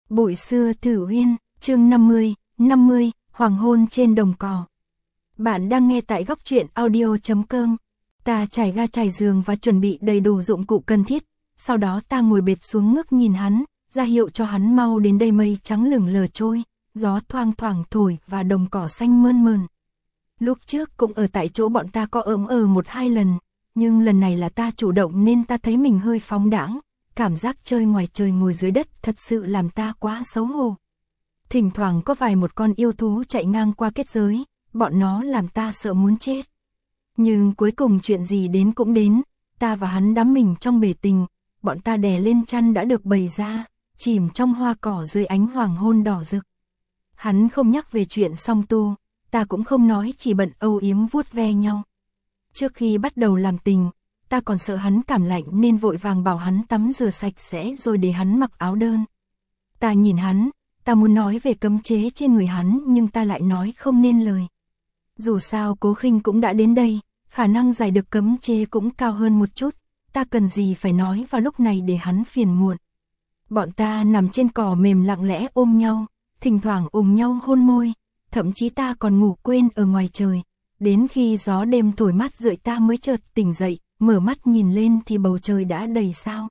Bụi xưa Thử Uyên, chương 50, Hoàng hôn trên đồng cỏ. Bạn đang nghe tại góc truyện audio.com. Ta trải ga trải giường và chuẩn bị đầy đủ dụng cụ cần thiết, sau đó ta ngồi bệt xuống ngước nhìn hắn, ra hiệu cho hắn mau đến đây. Mây trắng lửng lờ trôi, gió thoang thoảng thổi và đồng cỏ xanh mơn mởn. Lúc trước cũng ở tại chỗ bọn ta có một hai lần, nhưng lần này là ta chủ động nên ta thấy mình hơi phóng đãng. Cảm giác chơi ngoài trời ngồi dưới đất thật sự làm ta quá xấu hổ. Thỉnh thoảng có một con yêu thú chạy ngang qua kết giới, bọn nó làm ta sợ muốn chết. Nhưng cuối cùng chuyện gì đến cũng đến, ta và hắn đắm mình trong bể tình, bọn ta đè lên chăn đã được bày ra, chìm trong hoa cỏ dưới ánh hoàng hôn đỏ rực. Hắn không nhắc về chuyện song tu, ta cũng không nói, chỉ bận âu yếm vuốt ve nhau. Trước khi bắt đầu làm tình, ta còn sợ hắn cảm lạnh nên vội vàng bảo hắn tắm rửa sạch sẽ rồi để hắn mặc áo đơn. Ta nhìn hắn, ta muốn nói về cấm chế trên người hắn nhưng ta lại nói không nên lời. Dù sao Cố Khinh cũng đã đến đây, khả năng giải được cấm chế cũng cao hơn một chút, ta cần gì phải nói vào lúc này để hắn phiền muộn. Bọn ta nằm trên cỏ mềm lặng lẽ ôm nhau, thỉnh thoảng ôm nhau hôn môi, thậm chí ta còn ngủ quên ở ngoài trời. Đến khi gió đêm thổi mát rượi ta mới chợt tỉnh dậy, mở mắt nhìn lên thì bầu trời đã đầy sao.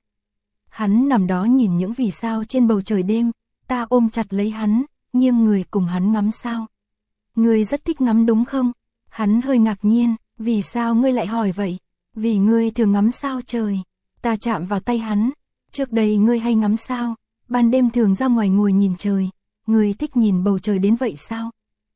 Hắn nằm đó nhìn những vì sao trên bầu trời đêm, ta ôm chặt lấy hắn, nghiêng người cùng hắn ngắm sao. Ngươi rất thích ngắm đúng không? Hắn hơi ngạc nhiên, vì sao ngươi lại hỏi vậy? Vì ngươi thường ngắm sao trời. Ta chạm vào tay hắn, trước đây ngươi hay ngắm sao, ban đêm thường ra ngoài ngồi nhìn trời, ngươi thích nhìn bầu trời đến vậy sao?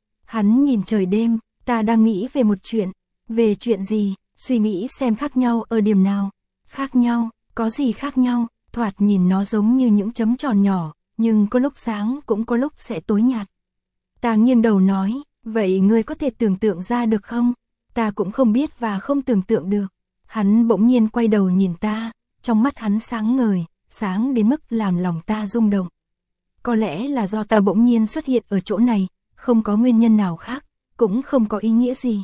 Hắn nhìn trời đêm, ta đang nghĩ về một chuyện. Về chuyện gì? Suy nghĩ xem khác nhau ở điểm nào. Khác nhau, có gì khác nhau? Thoạt nhìn nó giống như những chấm tròn nhỏ, nhưng có lúc sáng cũng có lúc sẽ tối nhạt. Ta nghiêng đầu nói, vậy ngươi có thể tưởng tượng ra được không? Ta cũng không biết và không tưởng tượng được. Hắn bỗng nhiên quay đầu nhìn ta, trong mắt hắn sáng ngời, sáng đến mức làm lòng ta rung động. Có lẽ là do ta bỗng nhiên xuất hiện ở chỗ này, không có nguyên nhân nào khác, cũng không có ý nghĩa gì.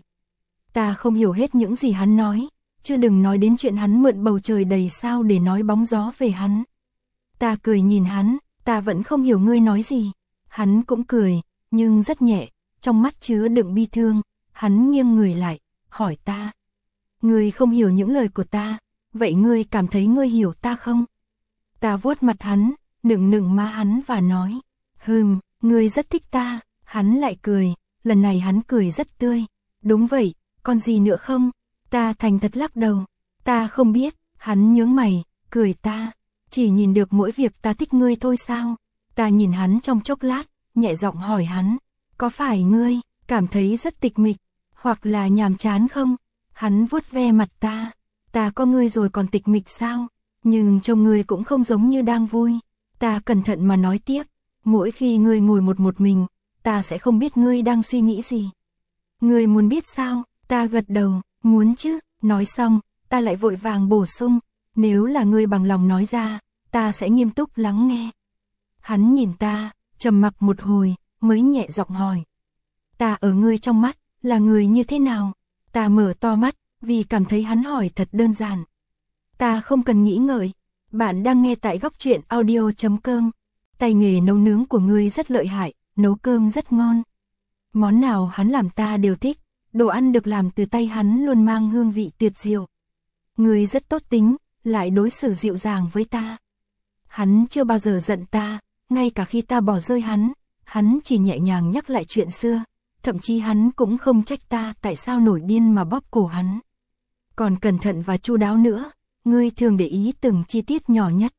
Ta không hiểu hết những gì hắn nói, chứ đừng nói đến chuyện hắn mượn bầu trời đầy sao để nói bóng gió về hắn. Ta cười nhìn hắn, ta vẫn không hiểu ngươi nói gì. Hắn cũng cười, nhưng rất nhẹ, trong mắt chứa đựng bi thương. Hắn nghiêng người lại, hỏi ta. Ngươi không hiểu những lời của ta, vậy ngươi cảm thấy ngươi hiểu ta không? Ta vuốt mặt hắn, nựng má hắn và nói. Ngươi rất thích ta. Hắn lại cười, lần này hắn cười rất tươi. Đúng vậy, còn gì nữa không? Ta thành thật lắc đầu. Ta không biết. Hắn nhướng mày, cười ta. Chỉ nhìn được mỗi việc ta thích ngươi thôi sao? Ta nhìn hắn trong chốc lát, nhẹ giọng hỏi hắn. Có phải ngươi cảm thấy rất tịch mịch, hoặc là nhàm chán không? Hắn vuốt ve mặt ta. Ta có ngươi rồi còn tịch mịch sao? Nhưng trông ngươi cũng không giống như đang vui. Ta cẩn thận mà nói tiếp. Mỗi khi ngươi ngồi một mình, ta sẽ không biết ngươi đang suy nghĩ gì. Ngươi muốn biết sao? Ta gật đầu, muốn chứ. Nói xong, ta lại vội vàng bổ sung. Nếu là ngươi bằng lòng nói ra, ta sẽ nghiêm túc lắng nghe. Hắn nhìn ta, trầm mặc một hồi, mới nhẹ giọng hỏi. Ta ở ngươi trong mắt, là người như thế nào? Ta mở to mắt, vì cảm thấy hắn hỏi thật đơn giản. Ta không cần nghĩ ngợi. Bạn đang nghe tại góc truyện audio.com. Tay nghề nấu nướng của ngươi rất lợi hại, nấu cơm rất ngon. Món nào hắn làm ta đều thích, đồ ăn được làm từ tay hắn luôn mang hương vị tuyệt diệu. Ngươi rất tốt tính, lại đối xử dịu dàng với ta. Hắn chưa bao giờ giận ta, ngay cả khi ta bỏ rơi hắn chỉ nhẹ nhàng nhắc lại chuyện xưa, thậm chí hắn cũng không trách ta tại sao nổi điên mà bóp cổ hắn. Còn cẩn thận và chu đáo nữa, ngươi thường để ý từng chi tiết nhỏ nhất.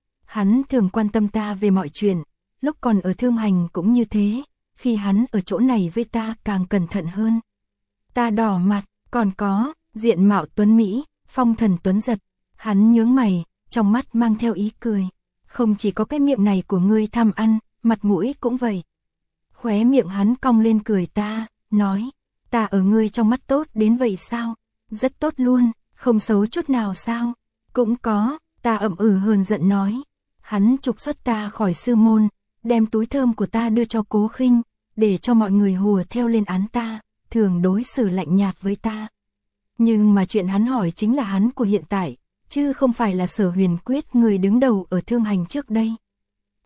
Hắn thường quan tâm ta về mọi chuyện, lúc còn ở Thương Hành cũng như thế, khi hắn ở chỗ này với ta càng cẩn thận hơn. Ta đỏ mặt, còn có, diện mạo tuấn Mỹ, phong thần tuấn giật. Hắn nhướng mày, trong mắt mang theo ý cười. Không chỉ có cái miệng này của ngươi tham ăn, mặt mũi cũng vậy. Khóe miệng hắn cong lên cười ta, nói, ta ở ngươi trong mắt tốt đến vậy sao? Rất tốt luôn, không xấu chút nào sao? Cũng có, ta hờn giận nói. Hắn trục xuất ta khỏi sư môn, đem túi thơm của ta đưa cho Cố Khinh, để cho mọi người hùa theo lên án ta, thường đối xử lạnh nhạt với ta. Nhưng mà chuyện hắn hỏi chính là hắn của hiện tại, chứ không phải là Sở Huyền Quyết người đứng đầu ở Thương Hành trước đây.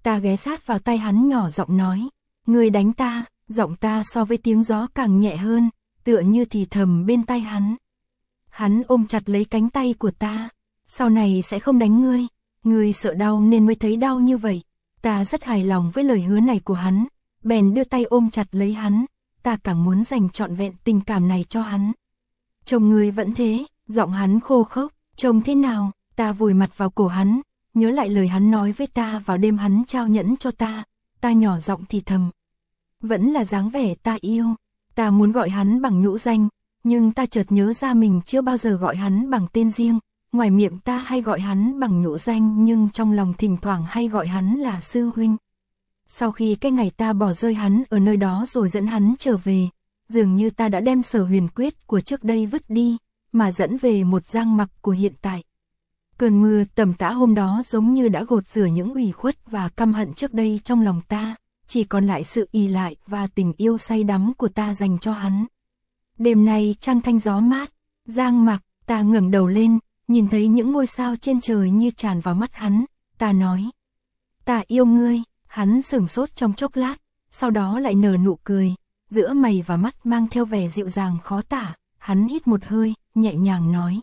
Ta ghé sát vào tay hắn nhỏ giọng nói, ngươi đánh ta, giọng ta so với tiếng gió càng nhẹ hơn, tựa như thì thầm bên tai hắn. Hắn ôm chặt lấy cánh tay của ta, sau này sẽ không đánh ngươi, ngươi sợ đau nên mới thấy đau như vậy. Ta rất hài lòng với lời hứa này của hắn, bèn đưa tay ôm chặt lấy hắn, ta càng muốn dành trọn vẹn tình cảm này cho hắn. Trông ngươi vẫn thế, giọng hắn khô khốc, trông thế nào, ta vùi mặt vào cổ hắn, nhớ lại lời hắn nói với ta vào đêm hắn trao nhẫn cho ta nhỏ giọng thì thầm. Vẫn là dáng vẻ ta yêu, ta muốn gọi hắn bằng nhũ danh, nhưng ta chợt nhớ ra mình chưa bao giờ gọi hắn bằng tên riêng, ngoài miệng ta hay gọi hắn bằng nhũ danh nhưng trong lòng thỉnh thoảng hay gọi hắn là sư huynh. Sau khi cái ngày ta bỏ rơi hắn ở nơi đó rồi dẫn hắn trở về, dường như ta đã đem Sở Huyền Quyết của trước đây vứt đi, mà dẫn về một Giang Mặc của hiện tại. Cơn mưa tầm tã hôm đó giống như đã gột rửa những ủy khuất và căm hận trước đây trong lòng ta, chỉ còn lại sự ỷ lại và tình yêu say đắm của ta dành cho hắn. Đêm nay trăng thanh gió mát, Giang Mặc, ta ngẩng đầu lên, nhìn thấy những ngôi sao trên trời như tràn vào mắt hắn, ta nói. Ta yêu ngươi, hắn sửng sốt trong chốc lát, sau đó lại nở nụ cười, giữa mày và mắt mang theo vẻ dịu dàng khó tả, hắn hít một hơi, nhẹ nhàng nói.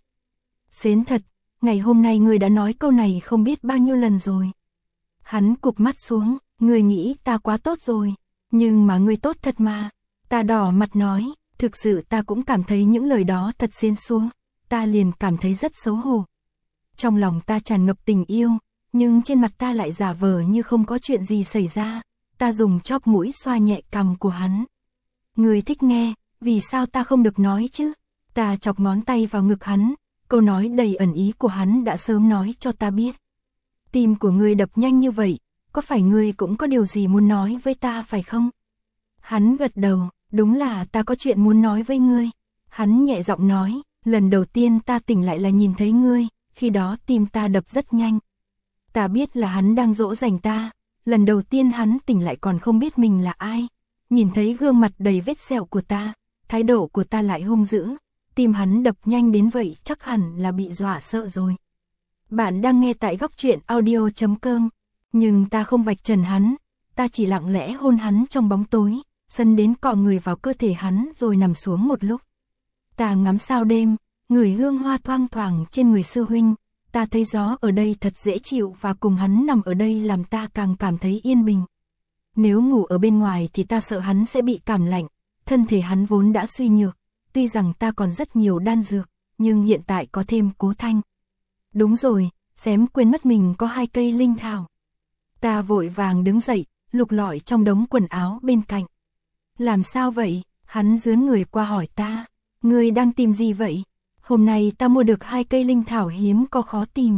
Xến thật, ngày hôm nay ngươi đã nói câu này không biết bao nhiêu lần rồi. Hắn cụp mắt xuống, ngươi nghĩ ta quá tốt rồi, nhưng mà ngươi tốt thật mà. Ta đỏ mặt nói, thực sự ta cũng cảm thấy những lời đó thật xến xúa, ta liền cảm thấy rất xấu hổ. Trong lòng ta tràn ngập tình yêu, nhưng trên mặt ta lại giả vờ như không có chuyện gì xảy ra, ta dùng chóp mũi xoa nhẹ cằm của hắn. Ngươi thích nghe, vì sao ta không được nói chứ? Ta chọc ngón tay vào ngực hắn, câu nói đầy ẩn ý của hắn đã sớm nói cho ta biết. Tim của ngươi đập nhanh như vậy, có phải ngươi cũng có điều gì muốn nói với ta phải không? Hắn gật đầu, đúng là ta có chuyện muốn nói với ngươi. Hắn nhẹ giọng nói, lần đầu tiên ta tỉnh lại là nhìn thấy ngươi, khi đó tim ta đập rất nhanh. Ta biết là hắn đang dỗ dành ta, lần đầu tiên hắn tỉnh lại còn không biết mình là ai. Nhìn thấy gương mặt đầy vết sẹo của ta, thái độ của ta lại hung dữ, tim hắn đập nhanh đến vậy chắc hẳn là bị dọa sợ rồi. Bạn đang nghe tại Góc Truyện Audio.com, nhưng ta không vạch trần hắn, ta chỉ lặng lẽ hôn hắn trong bóng tối, sân đến cọ người vào cơ thể hắn rồi nằm xuống một lúc. Ta ngắm sao đêm, ngửi hương hoa thoang thoảng trên người sư huynh, ta thấy gió ở đây thật dễ chịu và cùng hắn nằm ở đây làm ta càng cảm thấy yên bình. Nếu ngủ ở bên ngoài thì ta sợ hắn sẽ bị cảm lạnh, thân thể hắn vốn đã suy nhược, tuy rằng ta còn rất nhiều đan dược, nhưng hiện tại có thêm Cố Thanh. Đúng rồi, xém quên mất mình có 2 cây linh thảo. Ta vội vàng đứng dậy, lục lọi trong đống quần áo bên cạnh. Làm sao vậy? Hắn dướn người qua hỏi ta. Ngươi đang tìm gì vậy? Hôm nay ta mua được 2 cây linh thảo hiếm có khó tìm.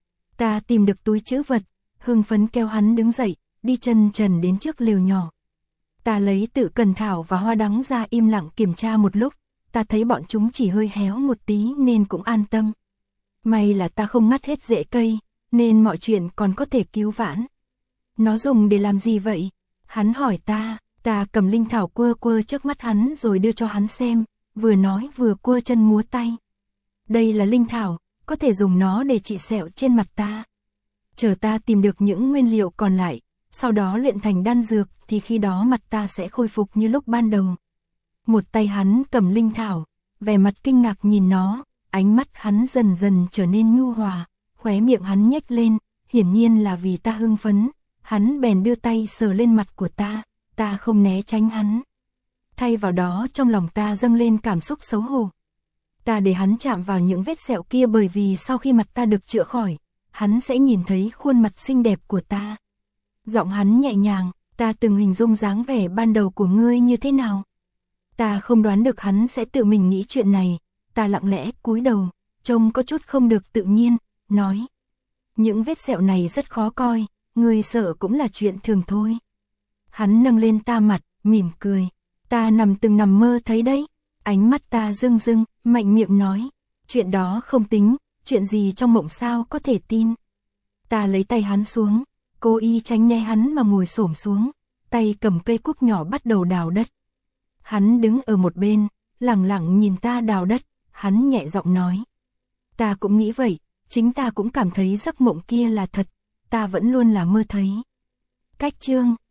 Ta tìm được túi trữ vật, hưng phấn kêu hắn đứng dậy, đi chân trần đến trước lều nhỏ. Ta lấy Tự Cần thảo và hoa đắng ra im lặng kiểm tra một lúc, ta thấy bọn chúng chỉ hơi héo một tí nên cũng an tâm. May là ta không ngắt hết rễ cây, nên mọi chuyện còn có thể cứu vãn. Nó dùng để làm gì vậy? Hắn hỏi ta cầm linh thảo quơ quơ trước mắt hắn rồi đưa cho hắn xem, vừa nói vừa quơ chân múa tay. Đây là linh thảo, có thể dùng nó để trị sẹo trên mặt ta. Chờ ta tìm được những nguyên liệu còn lại, sau đó luyện thành đan dược thì khi đó mặt ta sẽ khôi phục như lúc ban đầu. Một tay hắn cầm linh thảo, vẻ mặt kinh ngạc nhìn nó, ánh mắt hắn dần dần trở nên nhu hòa, khóe miệng hắn nhếch lên, hiển nhiên là vì ta hưng phấn, hắn bèn đưa tay sờ lên mặt của ta không né tránh hắn. Thay vào đó trong lòng ta dâng lên cảm xúc xấu hổ. Ta để hắn chạm vào những vết sẹo kia bởi vì sau khi mặt ta được chữa khỏi, hắn sẽ nhìn thấy khuôn mặt xinh đẹp của ta. Giọng hắn nhẹ nhàng, ta từng hình dung dáng vẻ ban đầu của ngươi như thế nào. Ta không đoán được hắn sẽ tự mình nghĩ chuyện này, ta lặng lẽ cúi đầu, trông có chút không được tự nhiên, nói. Những vết sẹo này rất khó coi, ngươi sợ cũng là chuyện thường thôi. Hắn nâng lên ta mặt, mỉm cười. Ta từng nằm mơ thấy đấy. Ánh mắt ta rưng rưng, mạnh miệng nói. Chuyện đó không tính, chuyện gì trong mộng sao có thể tin. Ta lấy tay hắn xuống, cố ý tránh né hắn mà ngồi xổm xuống, tay cầm cây cuốc nhỏ bắt đầu đào đất. Hắn đứng ở một bên, lặng lặng nhìn ta đào đất, hắn nhẹ giọng nói. Ta cũng nghĩ vậy, chính ta cũng cảm thấy giấc mộng kia là thật, ta vẫn luôn là mơ thấy. Cách chương